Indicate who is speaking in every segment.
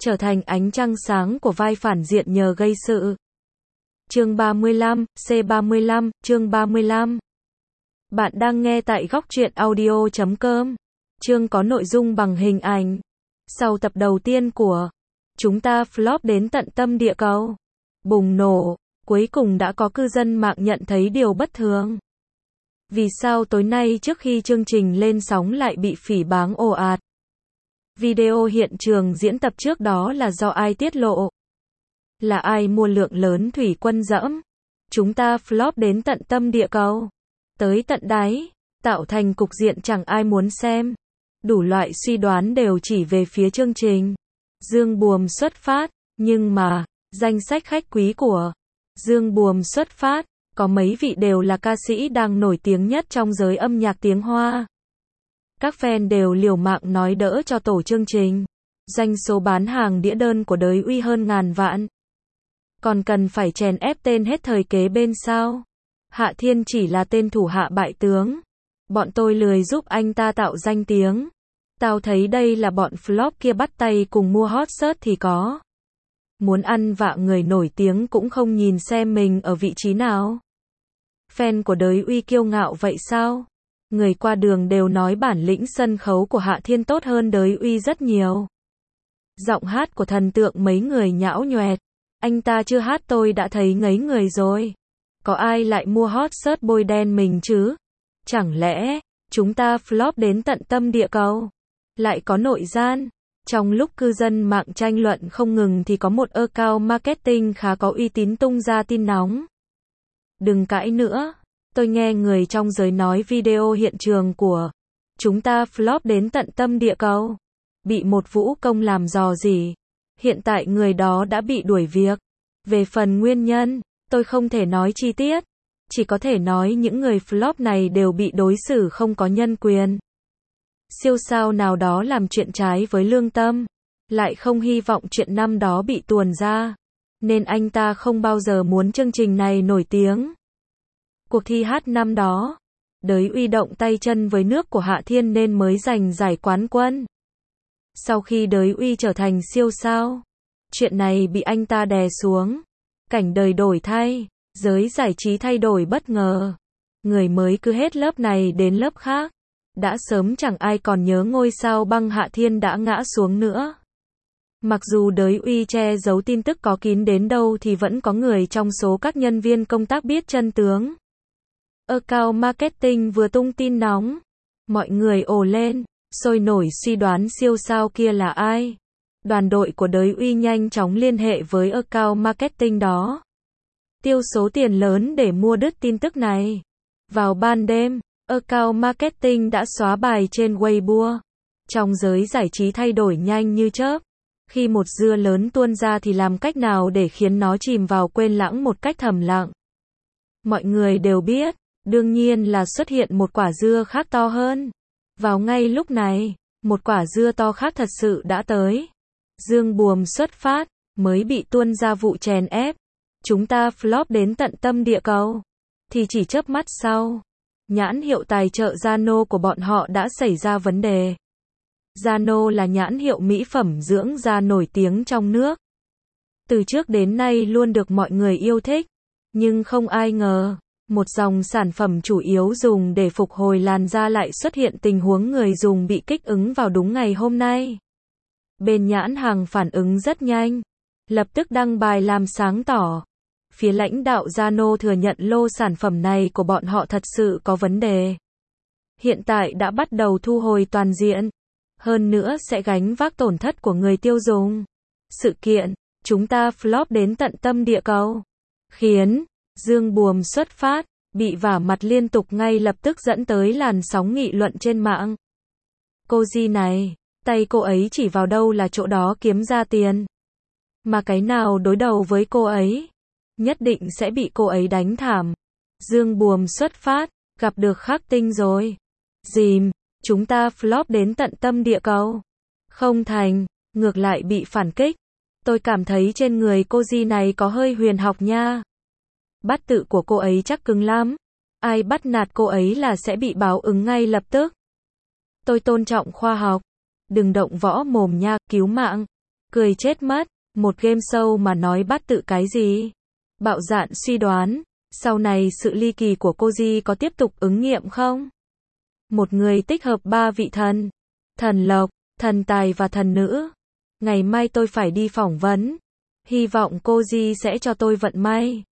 Speaker 1: trở thành ánh trăng sáng của vai phản diện nhờ gây sự. Chương 35, C35, chương 35. Bạn đang nghe tại góc truyện audio.com. Chương có nội dung bằng hình ảnh. Sau tập đầu tiên của chúng ta flop đến tận tâm địa cầu, bùng nổ, cuối cùng đã có cư dân mạng nhận thấy điều bất thường. Vì sao tối nay trước khi chương trình lên sóng lại bị phỉ báng ồ ạt? Video hiện trường diễn tập trước đó là do ai tiết lộ? Là ai mua lượng lớn thủy quân dẫm? Chúng ta flop đến tận tâm địa cầu, tới tận đáy, tạo thành cục diện chẳng ai muốn xem. Đủ loại suy đoán đều chỉ về phía chương trình Dương Buồm xuất phát, nhưng mà, danh sách khách quý của Dương Buồm xuất phát, có mấy vị đều là ca sĩ đang nổi tiếng nhất trong giới âm nhạc tiếng Hoa. Các fan đều liều mạng nói đỡ cho tổ chương trình. Doanh số bán hàng đĩa đơn của Đới Uy hơn ngàn vạn. Còn cần phải chèn ép tên hết thời kế bên sao? Hạ Thiên chỉ là tên thủ hạ bại tướng. Bọn tôi lười giúp anh ta tạo danh tiếng. Tao thấy đây là bọn flop kia bắt tay cùng mua hot search thì có. Muốn ăn vạ người nổi tiếng cũng không nhìn xem mình ở vị trí nào. Fan của Đới Uy kiêu ngạo vậy sao? Người qua đường đều nói bản lĩnh sân khấu của Hạ Thiên tốt hơn Đới Uy rất nhiều. Giọng hát của thần tượng mấy người nhão nhoẹt. Anh ta chưa hát tôi đã thấy ngấy người rồi. Có ai lại mua hot search bôi đen mình chứ? Chẳng lẽ chúng ta flop đến tận tâm địa cầu? Lại có nội gian. Trong lúc cư dân mạng tranh luận không ngừng thì có một account marketing khá có uy tín tung ra tin nóng. Đừng cãi nữa. Tôi nghe người trong giới nói video hiện trường của chúng ta flop đến tận tâm địa cầu bị một vũ công làm rò rỉ. Hiện tại người đó đã bị đuổi việc. Về phần nguyên nhân, tôi không thể nói chi tiết. Chỉ có thể nói những người flop này đều bị đối xử không có nhân quyền. Siêu sao nào đó làm chuyện trái với lương tâm, lại không hy vọng chuyện năm đó bị tuồn ra. Nên anh ta không bao giờ muốn chương trình này nổi tiếng. Cuộc thi hát năm đó, Đới Uy động tay chân với nước của Hạ Thiên nên mới giành giải quán quân. Sau khi Đới Uy trở thành siêu sao, chuyện này bị anh ta đè xuống. Cảnh đời đổi thay, giới giải trí thay đổi bất ngờ. Người mới cứ hết lớp này đến lớp khác. Đã sớm chẳng ai còn nhớ ngôi sao băng Hạ Thiên đã ngã xuống nữa. Mặc dù Đới Uy che giấu tin tức có kín đến đâu thì vẫn có người trong số các nhân viên công tác biết chân tướng. Account marketing vừa tung tin nóng. Mọi người ồ lên, sôi nổi suy đoán siêu sao kia là ai. Đoàn đội của Đới Uy nhanh chóng liên hệ với account marketing đó. Tiêu số tiền lớn để mua đứt tin tức này. Vào ban đêm, account marketing đã xóa bài trên Weibo. Trong giới giải trí thay đổi nhanh như chớp. Khi một dưa lớn tuôn ra thì làm cách nào để khiến nó chìm vào quên lãng một cách thầm lặng. Mọi người đều biết, đương nhiên là xuất hiện một quả dưa khác to hơn. Vào ngay lúc này, một quả dưa to khác thật sự đã tới. Dương Buồm xuất phát, mới bị tuôn ra vụ chèn ép. Chúng ta flop đến tận tâm địa cầu. Thì chỉ chớp mắt sau, nhãn hiệu tài trợ Zano của bọn họ đã xảy ra vấn đề. Zano là nhãn hiệu mỹ phẩm dưỡng da nổi tiếng trong nước. Từ trước đến nay luôn được mọi người yêu thích. Nhưng không ai ngờ, một dòng sản phẩm chủ yếu dùng để phục hồi làn da lại xuất hiện tình huống người dùng bị kích ứng vào đúng ngày hôm nay. Bên nhãn hàng phản ứng rất nhanh, lập tức đăng bài làm sáng tỏ. Phía lãnh đạo Zano thừa nhận lô sản phẩm này của bọn họ thật sự có vấn đề. Hiện tại đã bắt đầu thu hồi toàn diện. Hơn nữa sẽ gánh vác tổn thất của người tiêu dùng. Sự kiện, chúng ta flop đến tận tâm địa cầu, khiến Dương Buồm xuất phát, bị vả mặt liên tục ngay lập tức dẫn tới làn sóng nghị luận trên mạng. Cô Di này, tay cô ấy chỉ vào đâu là chỗ đó kiếm ra tiền. Mà cái nào đối đầu với cô ấy, nhất định sẽ bị cô ấy đánh thảm. Dương Buồm xuất phát, gặp được khắc tinh rồi. Dìm, chúng ta flop đến tận tâm địa cầu. Không thành, ngược lại bị phản kích. Tôi cảm thấy trên người cô Di này có hơi huyền học nha. Bắt tự của cô ấy chắc cứng lắm. Ai bắt nạt cô ấy là sẽ bị báo ứng ngay lập tức. Tôi tôn trọng khoa học. Đừng động võ mồm nha, cứu mạng. Cười chết mất, một game show mà nói bát tự cái gì? Bạo dạn suy đoán, sau này sự ly kỳ của Koji có tiếp tục ứng nghiệm không? Một người tích hợp 3 vị thần. Thần lộc, thần tài và thần nữ. Ngày mai tôi phải đi phỏng vấn. Hy vọng Koji sẽ cho tôi vận may.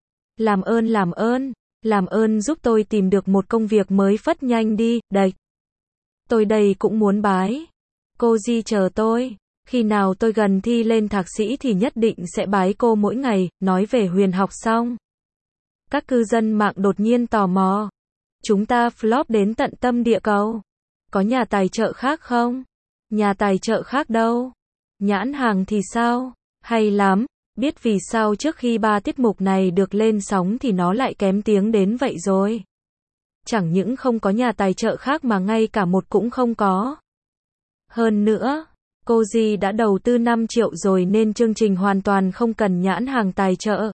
Speaker 1: Làm ơn giúp tôi tìm được một công việc mới phất nhanh đi, đạch. Tôi đây cũng muốn bái. Koji chờ tôi. Khi nào tôi gần thi lên thạc sĩ thì nhất định sẽ bái cô mỗi ngày, nói về huyền học xong. Các cư dân mạng đột nhiên tò mò. Chúng ta flop đến tận tâm địa cầu. Có nhà tài trợ khác không? Nhà tài trợ khác đâu? Nhãn hàng thì sao? Hay lắm. Biết vì sao trước khi 3 tiết mục này được lên sóng thì nó lại kém tiếng đến vậy rồi. Chẳng những không có nhà tài trợ khác mà ngay cả một cũng không có. Hơn nữa, Koji đã đầu tư 5 triệu rồi nên chương trình hoàn toàn không cần nhãn hàng tài trợ.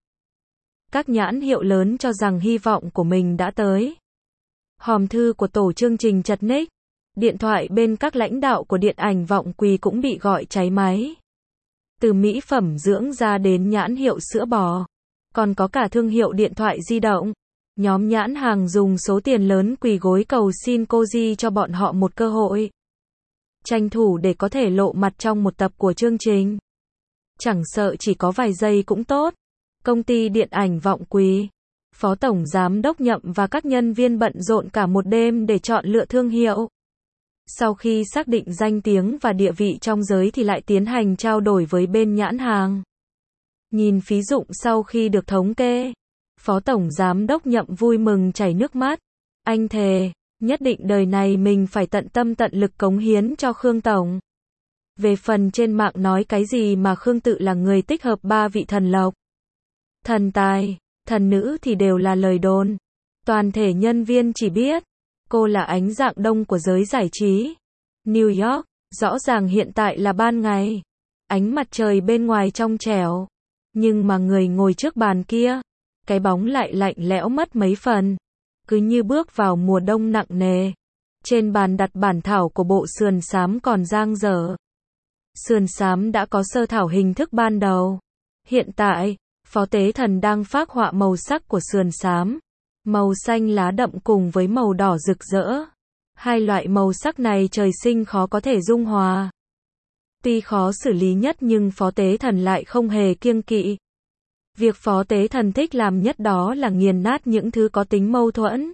Speaker 1: Các nhãn hiệu lớn cho rằng hy vọng của mình đã tới. Hòm thư của tổ chương trình chật ních. Điện thoại bên các lãnh đạo của điện ảnh Vọng Quỳ cũng bị gọi cháy máy. Từ mỹ phẩm dưỡng da đến nhãn hiệu sữa bò. Còn có cả thương hiệu điện thoại di động. Nhóm nhãn hàng dùng số tiền lớn quỳ gối cầu xin Koji cho bọn họ một cơ hội. Tranh thủ để có thể lộ mặt trong một tập của chương trình. Chẳng sợ chỉ có vài giây cũng tốt. Công ty điện ảnh Vọng Quỳ, Phó Tổng Giám đốc Nhậm và các nhân viên bận rộn cả một đêm để chọn lựa thương hiệu. Sau khi xác định danh tiếng và địa vị trong giới thì lại tiến hành trao đổi với bên nhãn hàng. Nhìn phí dụng sau khi được thống kê, Phó Tổng Giám đốc Nhậm vui mừng chảy nước mắt. Anh thề, nhất định đời này mình phải tận tâm tận lực cống hiến cho Khương Tổng. Về phần trên mạng nói cái gì mà Khương tự là người tích hợp 3 vị thần lộc, thần tài, thần nữ thì đều là lời đồn. Toàn thể nhân viên chỉ biết, cô là ánh dạng đông của giới giải trí. New York, rõ ràng hiện tại là ban ngày. Ánh mặt trời bên ngoài trong trẻo. Nhưng mà người ngồi trước bàn kia, cái bóng lại lạnh lẽo mất mấy phần. Cứ như bước vào mùa đông nặng nề. Trên bàn đặt bản thảo của bộ sườn xám còn dang dở. Sườn xám đã có sơ thảo hình thức ban đầu. Hiện tại, Phó Tế Thần đang phác họa màu sắc của sườn xám. Màu xanh lá đậm cùng với màu đỏ rực rỡ. Hai loại màu sắc này trời sinh khó có thể dung hòa. Tuy khó xử lý nhất nhưng Phó Tế Thần lại không hề kiêng kỵ. Việc Phó Tế Thần thích làm nhất đó là nghiền nát những thứ có tính mâu thuẫn,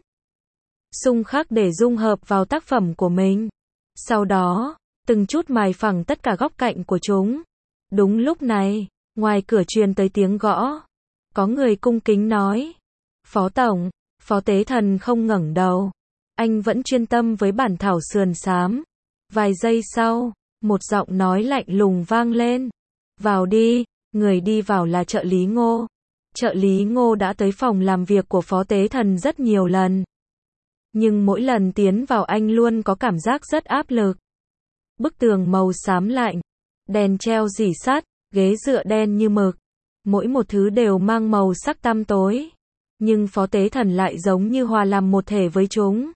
Speaker 1: xung khắc để dung hợp vào tác phẩm của mình. Sau đó, từng chút mài phẳng tất cả góc cạnh của chúng. Đúng lúc này, ngoài cửa truyền tới tiếng gõ. Có người cung kính nói. Phó Tổng. Phó Tế Thần không ngẩng đầu. Anh vẫn chuyên tâm với bản thảo sườn xám. Vài giây sau, một giọng nói lạnh lùng vang lên. Vào đi. Người đi vào là trợ lý Ngô. Trợ lý Ngô đã tới phòng làm việc của Phó Tế Thần rất nhiều lần. Nhưng mỗi lần tiến vào anh luôn có cảm giác rất áp lực. Bức tường màu xám lạnh. Đèn treo rỉ sắt, ghế dựa đen như mực. Mỗi một thứ đều mang màu sắc tăm tối. Nhưng Phó Tế Thần lại giống như hòa làm một thể với chúng.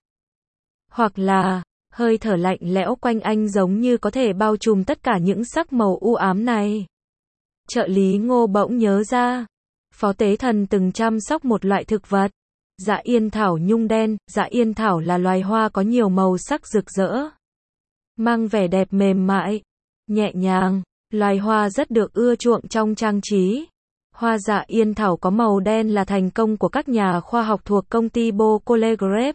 Speaker 1: Hoặc là, hơi thở lạnh lẽo quanh anh giống như có thể bao trùm tất cả những sắc màu u ám này. Trợ lý Ngô bỗng nhớ ra. Phó Tế Thần từng chăm sóc một loại thực vật. Dạ yên thảo nhung đen. Dạ yên thảo là loài hoa có nhiều màu sắc rực rỡ. Mang vẻ đẹp mềm mại, nhẹ nhàng. Loài hoa rất được ưa chuộng trong trang trí. Hoa dạ yên thảo có màu đen là thành công của các nhà khoa học thuộc công ty Beaujolais Grape.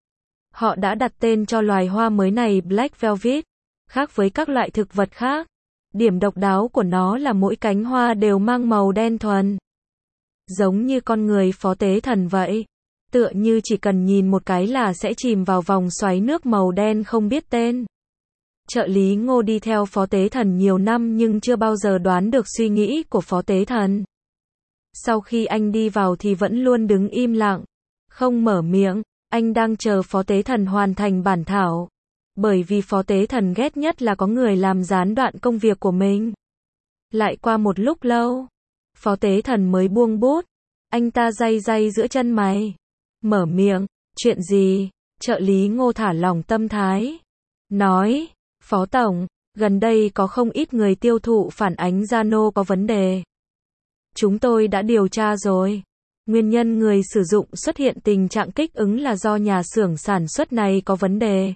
Speaker 1: Họ đã đặt tên cho loài hoa mới này Black Velvet. Khác với các loại thực vật khác, điểm độc đáo của nó là mỗi cánh hoa đều mang màu đen thuần. Giống như con người Phó Tế Thần vậy. Tựa như chỉ cần nhìn một cái là sẽ chìm vào vòng xoáy nước màu đen không biết tên. Trợ lý Ngô đi theo Phó Tế Thần nhiều năm nhưng chưa bao giờ đoán được suy nghĩ của Phó Tế Thần. Sau khi anh đi vào thì vẫn luôn đứng im lặng, không mở miệng. Anh đang chờ Phó Tế Thần hoàn thành bản thảo. Bởi vì Phó Tế Thần ghét nhất là có người làm gián đoạn công việc của mình. Lại qua một lúc lâu, Phó Tế Thần mới buông bút. Anh ta day day giữa chân mày. Mở miệng, chuyện gì? Trợ lý Ngô thả lỏng tâm thái. Nói, Phó Tổng, Gần đây có không ít người tiêu thụ phản ánh Zalo có vấn đề. Chúng tôi đã điều tra rồi. Nguyên nhân người sử dụng xuất hiện tình trạng kích ứng là do nhà xưởng sản xuất này có vấn đề.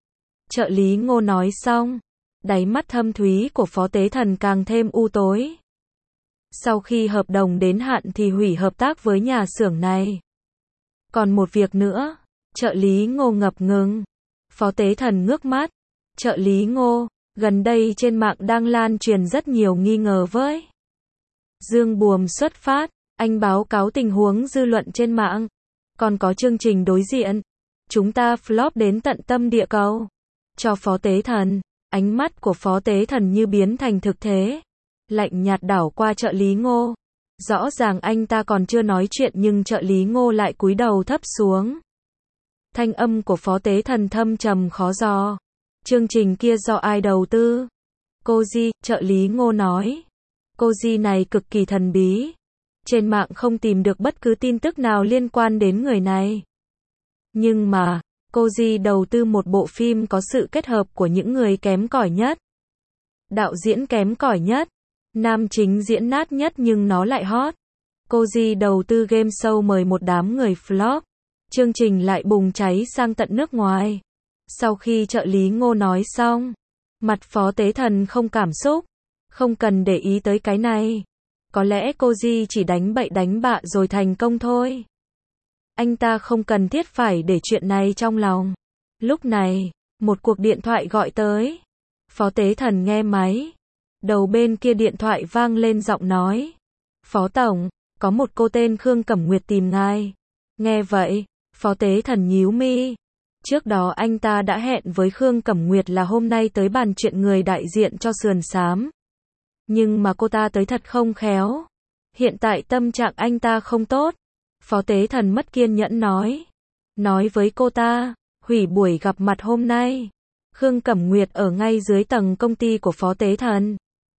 Speaker 1: Trợ lý Ngô nói xong, đáy mắt thâm thúy của Phó Tế Thần càng thêm u tối. Sau khi hợp đồng đến hạn thì hủy hợp tác với nhà xưởng này. Còn một việc nữa, trợ lý Ngô ngập ngừng. Phó Tế Thần ngước mắt. Trợ lý Ngô, gần đây trên mạng đang lan truyền rất nhiều nghi ngờ với Dương Buồm xuất phát, anh báo cáo tình huống dư luận trên mạng. Còn có chương trình đối diện. Chúng ta flop đến tận tâm địa cầu. Cho Phó Tế Thần, ánh mắt của Phó Tế Thần như biến thành thực thế. Lạnh nhạt đảo qua trợ lý Ngô. Rõ ràng anh ta còn chưa nói chuyện nhưng trợ lý Ngô lại cúi đầu thấp xuống. Thanh âm của Phó Tế Thần thâm trầm khó dò. Chương trình kia do ai đầu tư? Koji, trợ lý Ngô nói. Koji này cực kỳ thần bí. Trên mạng không tìm được bất cứ tin tức nào liên quan đến người này. Nhưng mà, Koji đầu tư một bộ phim có sự kết hợp của những người kém cỏi nhất. Đạo diễn kém cỏi nhất. Nam chính diễn nát nhất nhưng nó lại hot. Koji đầu tư game show mời một đám người flop. Chương trình lại bùng cháy sang tận nước ngoài. Sau khi trợ lý Ngô nói xong, mặt Phó Tế Thần không cảm xúc. Không cần để ý tới cái này. Có lẽ Koji chỉ đánh bậy đánh bạ rồi thành công thôi. Anh ta không cần thiết phải để chuyện này trong lòng. Lúc này, một cuộc điện thoại gọi tới. Phó Tế Thần nghe máy. Đầu bên kia điện thoại vang lên giọng nói. Phó Tổng, có một cô tên Khương Cẩm Nguyệt tìm ngài. Nghe vậy, Phó Tế Thần nhíu mi. Trước đó anh ta đã hẹn với Khương Cẩm Nguyệt là hôm nay tới bàn chuyện người đại diện cho Sườn Xám. Nhưng mà cô ta tới thật không khéo. Hiện tại tâm trạng anh ta không tốt. Phó Tế Thần mất kiên nhẫn nói. Nói với cô ta, hủy buổi gặp mặt hôm nay. Khương Cẩm Nguyệt ở ngay dưới tầng công ty của Phó Tế Thần.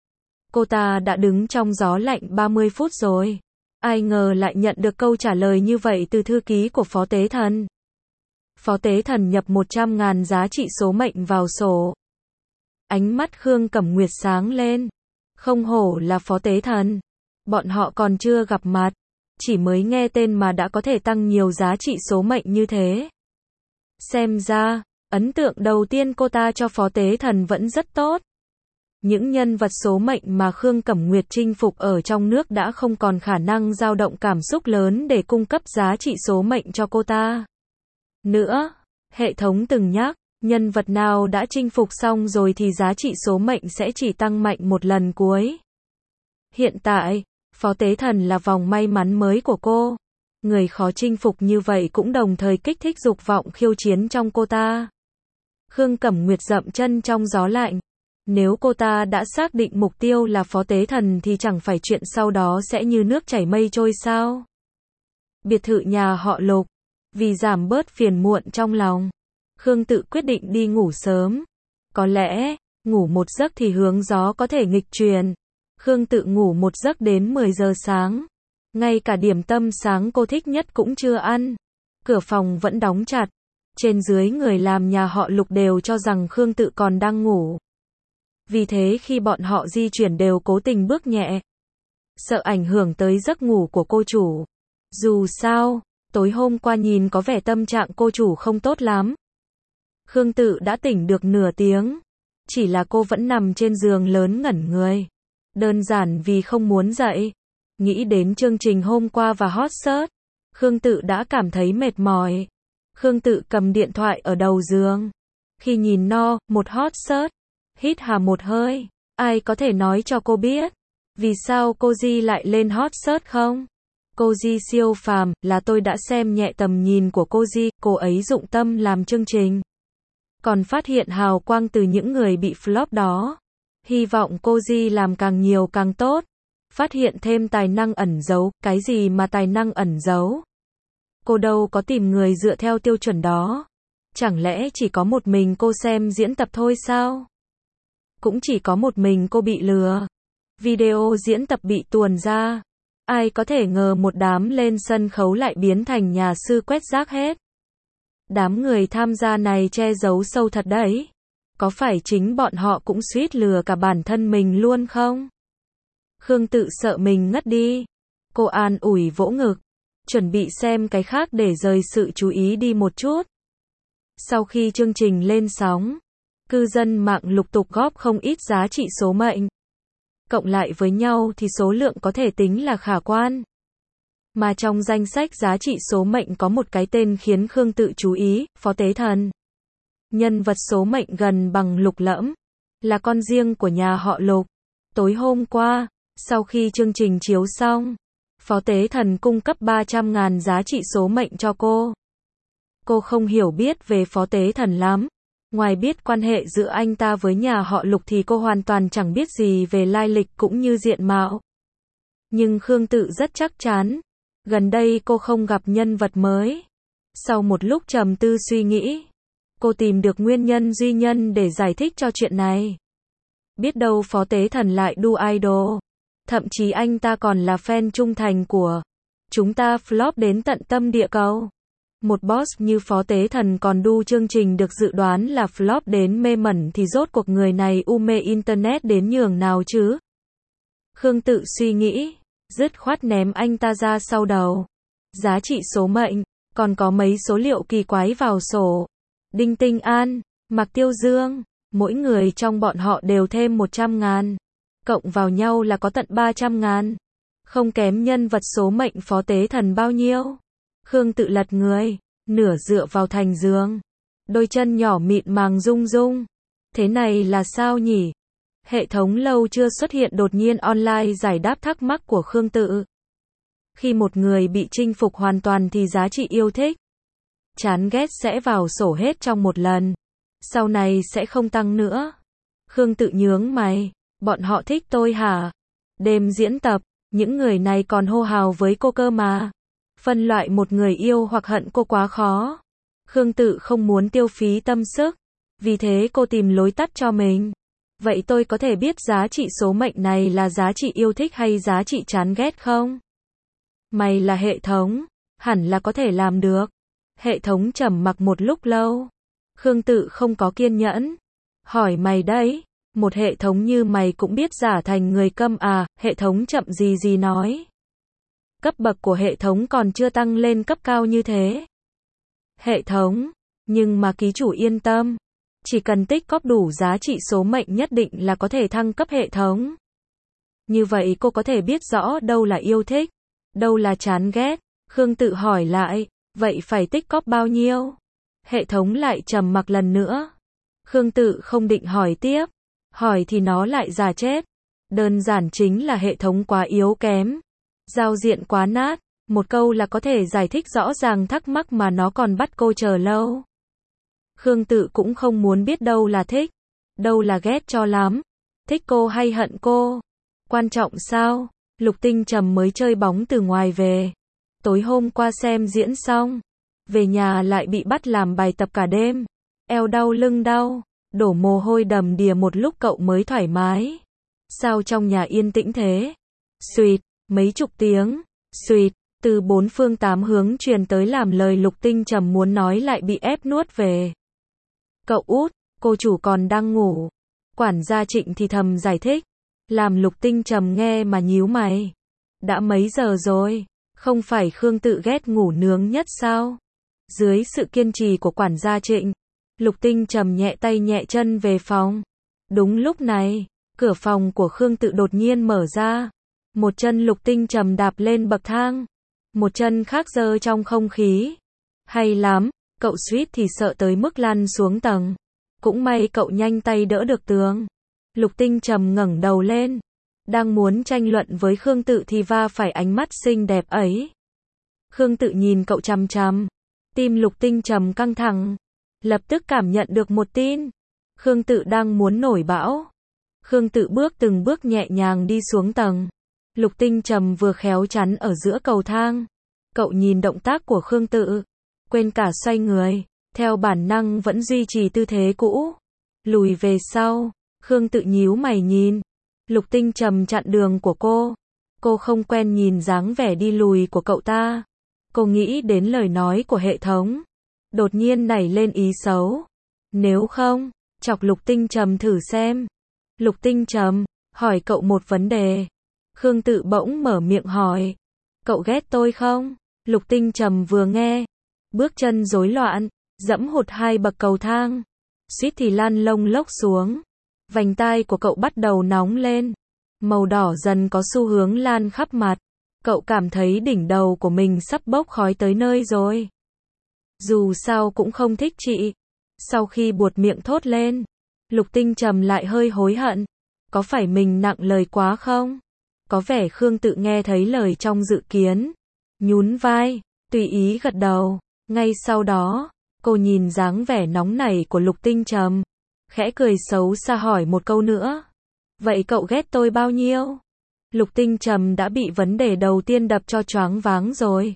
Speaker 1: Cô ta đã đứng trong gió lạnh 30 phút rồi. Ai ngờ lại nhận được câu trả lời như vậy từ thư ký của Phó Tế Thần. Phó Tế Thần nhập 100.000 giá trị số mệnh vào sổ. Ánh mắt Khương Cẩm Nguyệt sáng lên. Không hổ là Phó Tế Thần. Bọn họ còn chưa gặp mặt. Chỉ mới nghe tên mà đã có thể tăng nhiều giá trị số mệnh như thế. Xem ra, ấn tượng đầu tiên cô ta cho Phó Tế Thần vẫn rất tốt. Những nhân vật số mệnh mà Khương Cẩm Nguyệt chinh phục ở trong nước đã không còn khả năng dao động cảm xúc lớn để cung cấp giá trị số mệnh cho cô ta. Nữa, hệ thống từng nhắc, nhân vật nào đã chinh phục xong rồi thì giá trị số mệnh sẽ chỉ tăng mạnh một lần cuối. Hiện tại, Phó Tế Thần là vòng may mắn mới của cô. Người khó chinh phục như vậy cũng đồng thời kích thích dục vọng khiêu chiến trong cô ta. Khương Cẩm Nguyệt dậm chân trong gió lạnh. Nếu cô ta đã xác định mục tiêu là Phó Tế Thần thì chẳng phải chuyện sau đó sẽ như nước chảy mây trôi sao? Biệt thự nhà họ Lục. Vì giảm bớt phiền muộn trong lòng, Khương tự quyết định đi ngủ sớm. Có lẽ, ngủ một giấc thì hướng gió có thể nghịch truyền. Khương tự ngủ một giấc đến 10 giờ sáng. Ngay cả điểm tâm sáng cô thích nhất cũng chưa ăn. Cửa phòng vẫn đóng chặt. Trên dưới người làm nhà họ Lục đều cho rằng Khương tự còn đang ngủ. Vì thế khi bọn họ di chuyển đều cố tình bước nhẹ. Sợ ảnh hưởng tới giấc ngủ của cô chủ. Dù sao, tối hôm qua nhìn có vẻ tâm trạng cô chủ không tốt lắm. Khương tự đã tỉnh được nửa tiếng. Chỉ là cô vẫn nằm trên giường lớn ngẩn người. Đơn giản vì không muốn dậy. Nghĩ đến chương trình hôm qua và hot search. Khương tự đã cảm thấy mệt mỏi. Khương tự cầm điện thoại ở đầu giường. Khi nhìn một hot search. Hít hà một hơi. Ai có thể nói cho cô biết. Vì sao Koji lại lên hot search không? Koji siêu phàm, là tôi đã xem nhẹ tầm nhìn của Koji, cô ấy dụng tâm làm chương trình. Còn phát hiện hào quang từ những người bị flop đó. Hy vọng Koji làm càng nhiều càng tốt. Phát hiện thêm tài năng ẩn giấu, cái gì mà tài năng ẩn giấu? Cô đâu có tìm người dựa theo tiêu chuẩn đó. Chẳng lẽ chỉ có một mình cô xem diễn tập thôi sao? Cũng chỉ có một mình cô bị lừa. Video diễn tập bị tuồn ra. Ai có thể ngờ một đám lên sân khấu lại biến thành nhà sư quét rác hết. Đám người tham gia này che giấu sâu thật đấy. Có phải chính bọn họ cũng suýt lừa cả bản thân mình luôn không? Khương Tự sợ mình ngất đi. Cô an ủi vỗ ngực, chuẩn bị xem cái khác để rời sự chú ý đi một chút. Sau khi chương trình lên sóng, cư dân mạng lục tục góp không ít giá trị số mệnh. Cộng lại với nhau thì số lượng có thể tính là khả quan. Mà trong danh sách giá trị số mệnh có một cái tên khiến Khương Tự chú ý, Phó Tế Thần. Nhân vật số mệnh gần bằng Lục Lẫm, là con riêng của nhà họ Lục. Tối hôm qua, sau khi chương trình chiếu xong, Phó Tế Thần cung cấp 300.000 giá trị số mệnh cho cô. Cô không hiểu biết về Phó Tế Thần lắm. Ngoài biết quan hệ giữa anh ta với nhà họ Lục thì cô hoàn toàn chẳng biết gì về lai lịch cũng như diện mạo. Nhưng Khương Tự rất chắc chắn, gần đây cô không gặp nhân vật mới. Sau một lúc trầm tư suy nghĩ, cô tìm được nguyên nhân duy nhân để giải thích cho chuyện này. Biết đâu Phó Tế Thần lại đu idol. Thậm chí anh ta còn là fan trung thành của chúng ta flop đến tận tâm địa cầu. Một boss như Phó Tế Thần còn đu chương trình được dự đoán là flop đến mê mẩn thì rốt cuộc người này mê internet đến nhường nào chứ? Khương Tự suy nghĩ, dứt khoát ném anh ta ra sau đầu. Giá trị số mệnh, còn có mấy số liệu kỳ quái vào sổ. Đinh Tinh An, Mạc Tiêu Dương, mỗi người trong bọn họ đều thêm 100.000. Cộng vào nhau là có tận 300.000. Không kém nhân vật số mệnh Phó Tế Thần bao nhiêu. Khương Tự lật người, nửa dựa vào thành giường. Đôi chân nhỏ mịn màng rung rung. Thế này là sao nhỉ? Hệ thống lâu chưa xuất hiện đột nhiên online giải đáp thắc mắc của Khương Tự. Khi một người bị chinh phục hoàn toàn thì giá trị yêu thích, chán ghét sẽ vào sổ hết trong một lần. Sau này sẽ không tăng nữa. Khương Tự nhướng mày. Bọn họ thích tôi hả? Đêm diễn tập, những người này còn hô hào với cô cơ mà. Phân loại một người yêu hoặc hận cô quá khó. Khương Tự không muốn tiêu phí tâm sức. Vì thế cô tìm lối tắt cho mình. Vậy tôi có thể biết giá trị số mệnh này là giá trị yêu thích hay giá trị chán ghét không? Mày là hệ thống, hẳn là có thể làm được. Hệ thống trầm mặc một lúc lâu. Khương Tự không có kiên nhẫn. Hỏi mày đấy, một hệ thống như mày cũng biết giả thành người câm à? Hệ thống chậm gì nói. Cấp bậc của hệ thống còn chưa tăng lên cấp cao như thế. Hệ thống, nhưng mà ký chủ yên tâm. Chỉ cần tích cóp đủ giá trị số mệnh nhất định là có thể thăng cấp hệ thống. Như vậy cô có thể biết rõ đâu là yêu thích, đâu là chán ghét. Khương Tự hỏi lại, vậy phải tích cóp bao nhiêu? Hệ thống lại trầm mặc lần nữa. Khương Tự không định hỏi tiếp. Hỏi thì nó lại giả chết. Đơn giản chính là hệ thống quá yếu kém. Giao diện quá nát. Một câu là có thể giải thích rõ ràng thắc mắc mà nó còn bắt cô chờ lâu. Khương Tự cũng không muốn biết đâu là thích, đâu là ghét cho lắm. Thích cô hay hận cô? Quan trọng sao? Lục Tinh Trầm mới chơi bóng từ ngoài về. Tối hôm qua xem diễn xong. Về nhà lại bị bắt làm bài tập cả đêm. Eo đau lưng đau. Đổ mồ hôi đầm đìa một lúc cậu mới thoải mái. Sao trong nhà yên tĩnh thế? Xuỵt, mấy chục tiếng. Xuỵt, từ bốn phương tám hướng truyền tới làm lời Lục Tinh Trầm muốn nói lại bị ép nuốt về. Cậu út, cô chủ còn đang ngủ. Quản gia Trịnh thì thầm giải thích. Làm Lục Tinh Trầm nghe mà nhíu mày. Đã mấy giờ rồi? Không phải Khương Tự ghét ngủ nướng nhất sao? Dưới sự kiên trì của quản gia Trịnh, Lục Tinh Trầm nhẹ tay nhẹ chân về phòng. Đúng lúc này, cửa phòng của Khương Tự đột nhiên mở ra. Một chân Lục Tinh Trầm đạp lên bậc thang. Một chân khác giơ trong không khí. Hay lắm, cậu suýt thì sợ tới mức lăn xuống tầng. Cũng may cậu nhanh tay đỡ được tường. Lục Tinh Trầm ngẩng đầu lên. Đang muốn tranh luận với Khương Tự thì va phải ánh mắt xinh đẹp ấy. Khương Tự nhìn cậu chằm chằm. Tim Lục Tinh Trầm căng thẳng. Lập tức cảm nhận được một tin. Khương Tự đang muốn nổi bão. Khương Tự bước từng bước nhẹ nhàng đi xuống tầng. Lục Tinh Trầm vừa khéo chắn ở giữa cầu thang. Cậu nhìn động tác của Khương Tự. Quên cả xoay người. Theo bản năng vẫn duy trì tư thế cũ. Lùi về sau. Khương Tự nhíu mày nhìn. Lục Tinh Trầm chặn đường của cô. Cô không quen nhìn dáng vẻ đi lùi của cậu ta. Cô nghĩ đến lời nói của hệ thống. Đột nhiên nảy lên ý xấu. Nếu không, chọc Lục Tinh Trầm thử xem. Lục Tinh Trầm, hỏi cậu một vấn đề. Khương Tự bỗng mở miệng hỏi. Cậu ghét tôi không? Lục Tinh Trầm vừa nghe, bước chân rối loạn, dẫm hụt 2 bậc cầu thang, suýt thì lăn lông lốc xuống. Vành tai của cậu bắt đầu nóng lên, màu đỏ dần có xu hướng lan khắp mặt. Cậu cảm thấy đỉnh đầu của mình sắp bốc khói tới nơi rồi. Dù sao cũng không thích chị. Sau khi buột miệng thốt lên, Lục Tinh Trầm lại hơi hối hận. Có phải mình nặng lời quá không? Có vẻ Khương Tự nghe thấy lời trong dự kiến, nhún vai, tùy ý gật đầu. Ngay sau đó, cô nhìn dáng vẻ nóng nảy của Lục Tinh Trầm, khẽ cười xấu xa hỏi một câu nữa. Vậy cậu ghét tôi bao nhiêu? Lục Tinh Trầm đã bị vấn đề đầu tiên đập cho choáng váng rồi.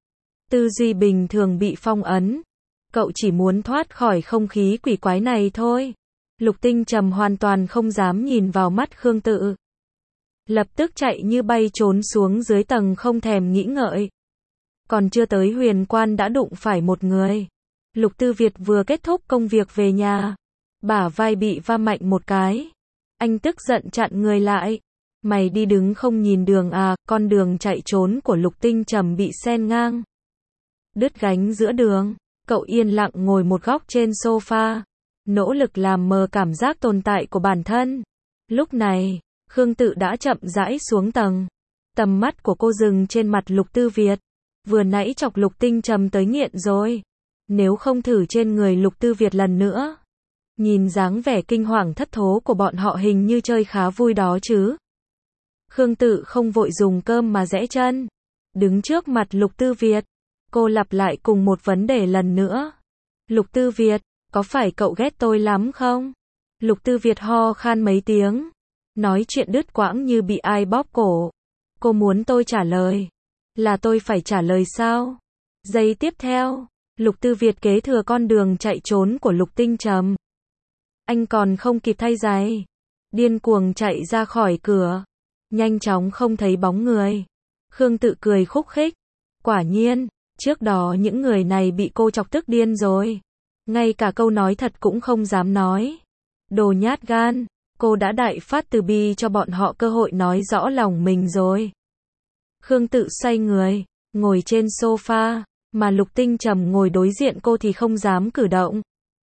Speaker 1: Tư duy bình thường bị phong ấn. Cậu chỉ muốn thoát khỏi không khí quỷ quái này thôi. Lục Tinh Trầm hoàn toàn không dám nhìn vào mắt Khương Tự. Lập tức chạy như bay trốn xuống dưới tầng không thèm nghĩ ngợi. Còn chưa tới Huyền Quan đã đụng phải một người. Lục Tư Việt vừa kết thúc công việc về nhà, bả vai bị va mạnh một cái. Anh tức giận chặn người lại. Mày đi đứng không nhìn đường à? Con đường chạy trốn của Lục Tinh Trầm bị xen ngang, đứt gánh giữa đường. Cậu yên lặng ngồi một góc trên sofa, nỗ lực làm mờ cảm giác tồn tại của bản thân. Lúc này, Khương Tự đã chậm rãi xuống tầng. Tầm mắt của cô dừng trên mặt Lục Tư Việt. Vừa nãy chọc Lục Tinh Trầm tới nghiện rồi. Nếu không thử trên người Lục Tư Việt lần nữa. Nhìn dáng vẻ kinh hoàng thất thố của bọn họ hình như chơi khá vui đó chứ. Khương Tự không vội dùng cơm mà rẽ chân. Đứng trước mặt Lục Tư Việt, cô lặp lại cùng một vấn đề lần nữa. Lục Tư Việt, có phải cậu ghét tôi lắm không? Lục Tư Việt ho khan mấy tiếng, nói chuyện đứt quãng như bị ai bóp cổ. Cô muốn tôi trả lời. Là tôi phải trả lời sao? Giây tiếp theo, Lục Tư Việt kế thừa con đường chạy trốn của Lục Tinh Trầm. Anh còn không kịp thay giày, điên cuồng chạy ra khỏi cửa, nhanh chóng không thấy bóng người. Khương Tự cười khúc khích. Quả nhiên, trước đó những người này bị cô chọc tức điên rồi. Ngay cả câu nói thật cũng không dám nói. Đồ nhát gan, cô đã đại phát từ bi cho bọn họ cơ hội nói rõ lòng mình rồi. Khương Tự xoay người, ngồi trên sofa, mà Lục Tinh Trầm ngồi đối diện cô thì không dám cử động.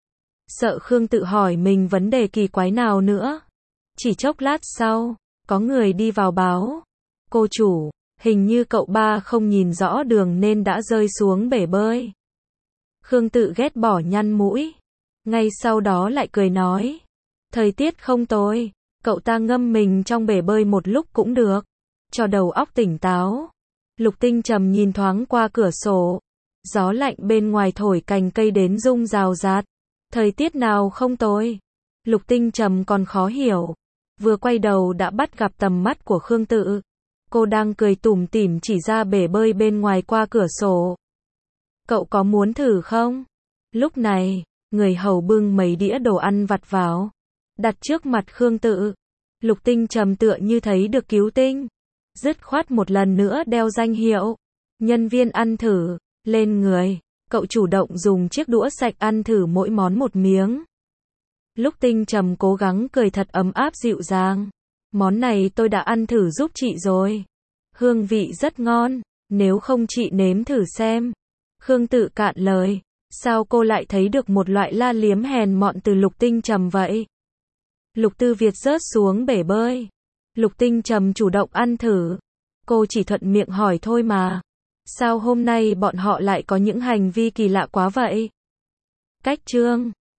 Speaker 1: Sợ Khương Tự hỏi mình vấn đề kỳ quái nào nữa. Chỉ chốc lát sau, có người đi vào báo. Cô chủ, hình như cậu ba không nhìn rõ đường nên đã rơi xuống bể bơi. Khương Tự ghét bỏ nhăn mũi. Ngay sau đó lại cười nói. Thời tiết không tồi, cậu ta ngâm mình trong bể bơi một lúc cũng được, cho đầu óc tỉnh táo. Lục Tinh Trầm nhìn thoáng qua cửa sổ. Gió lạnh bên ngoài thổi cành cây đến rung rào rạt. Thời tiết nào không tồi? Lục Tinh Trầm còn khó hiểu. Vừa quay đầu đã bắt gặp tầm mắt của Khương Tự. Cô đang cười tủm tỉm chỉ ra bể bơi bên ngoài qua cửa sổ. Cậu có muốn thử không? Lúc này, người hầu bưng mấy đĩa đồ ăn vặt vào, đặt trước mặt Khương Tự. Lục Tinh Trầm tựa như thấy được cứu tinh, dứt khoát một lần nữa đeo danh hiệu nhân viên ăn thử lên người. Cậu chủ động dùng chiếc đũa sạch ăn thử mỗi món một miếng. Lục Tinh Trầm cố gắng cười thật ấm áp dịu dàng. Món này tôi đã ăn thử giúp chị rồi. Hương vị rất ngon, nếu không chị nếm thử xem. Khương Tự cạn lời. Sao cô lại thấy được một loại la liếm hèn mọn từ Lục Tinh Trầm vậy? Lục Tư Việt rớt xuống bể bơi. Lục Tinh Trầm chủ động ăn thử. Cô chỉ thuận miệng hỏi thôi mà. Sao hôm nay bọn họ lại có những hành vi kỳ lạ quá vậy? Cách chương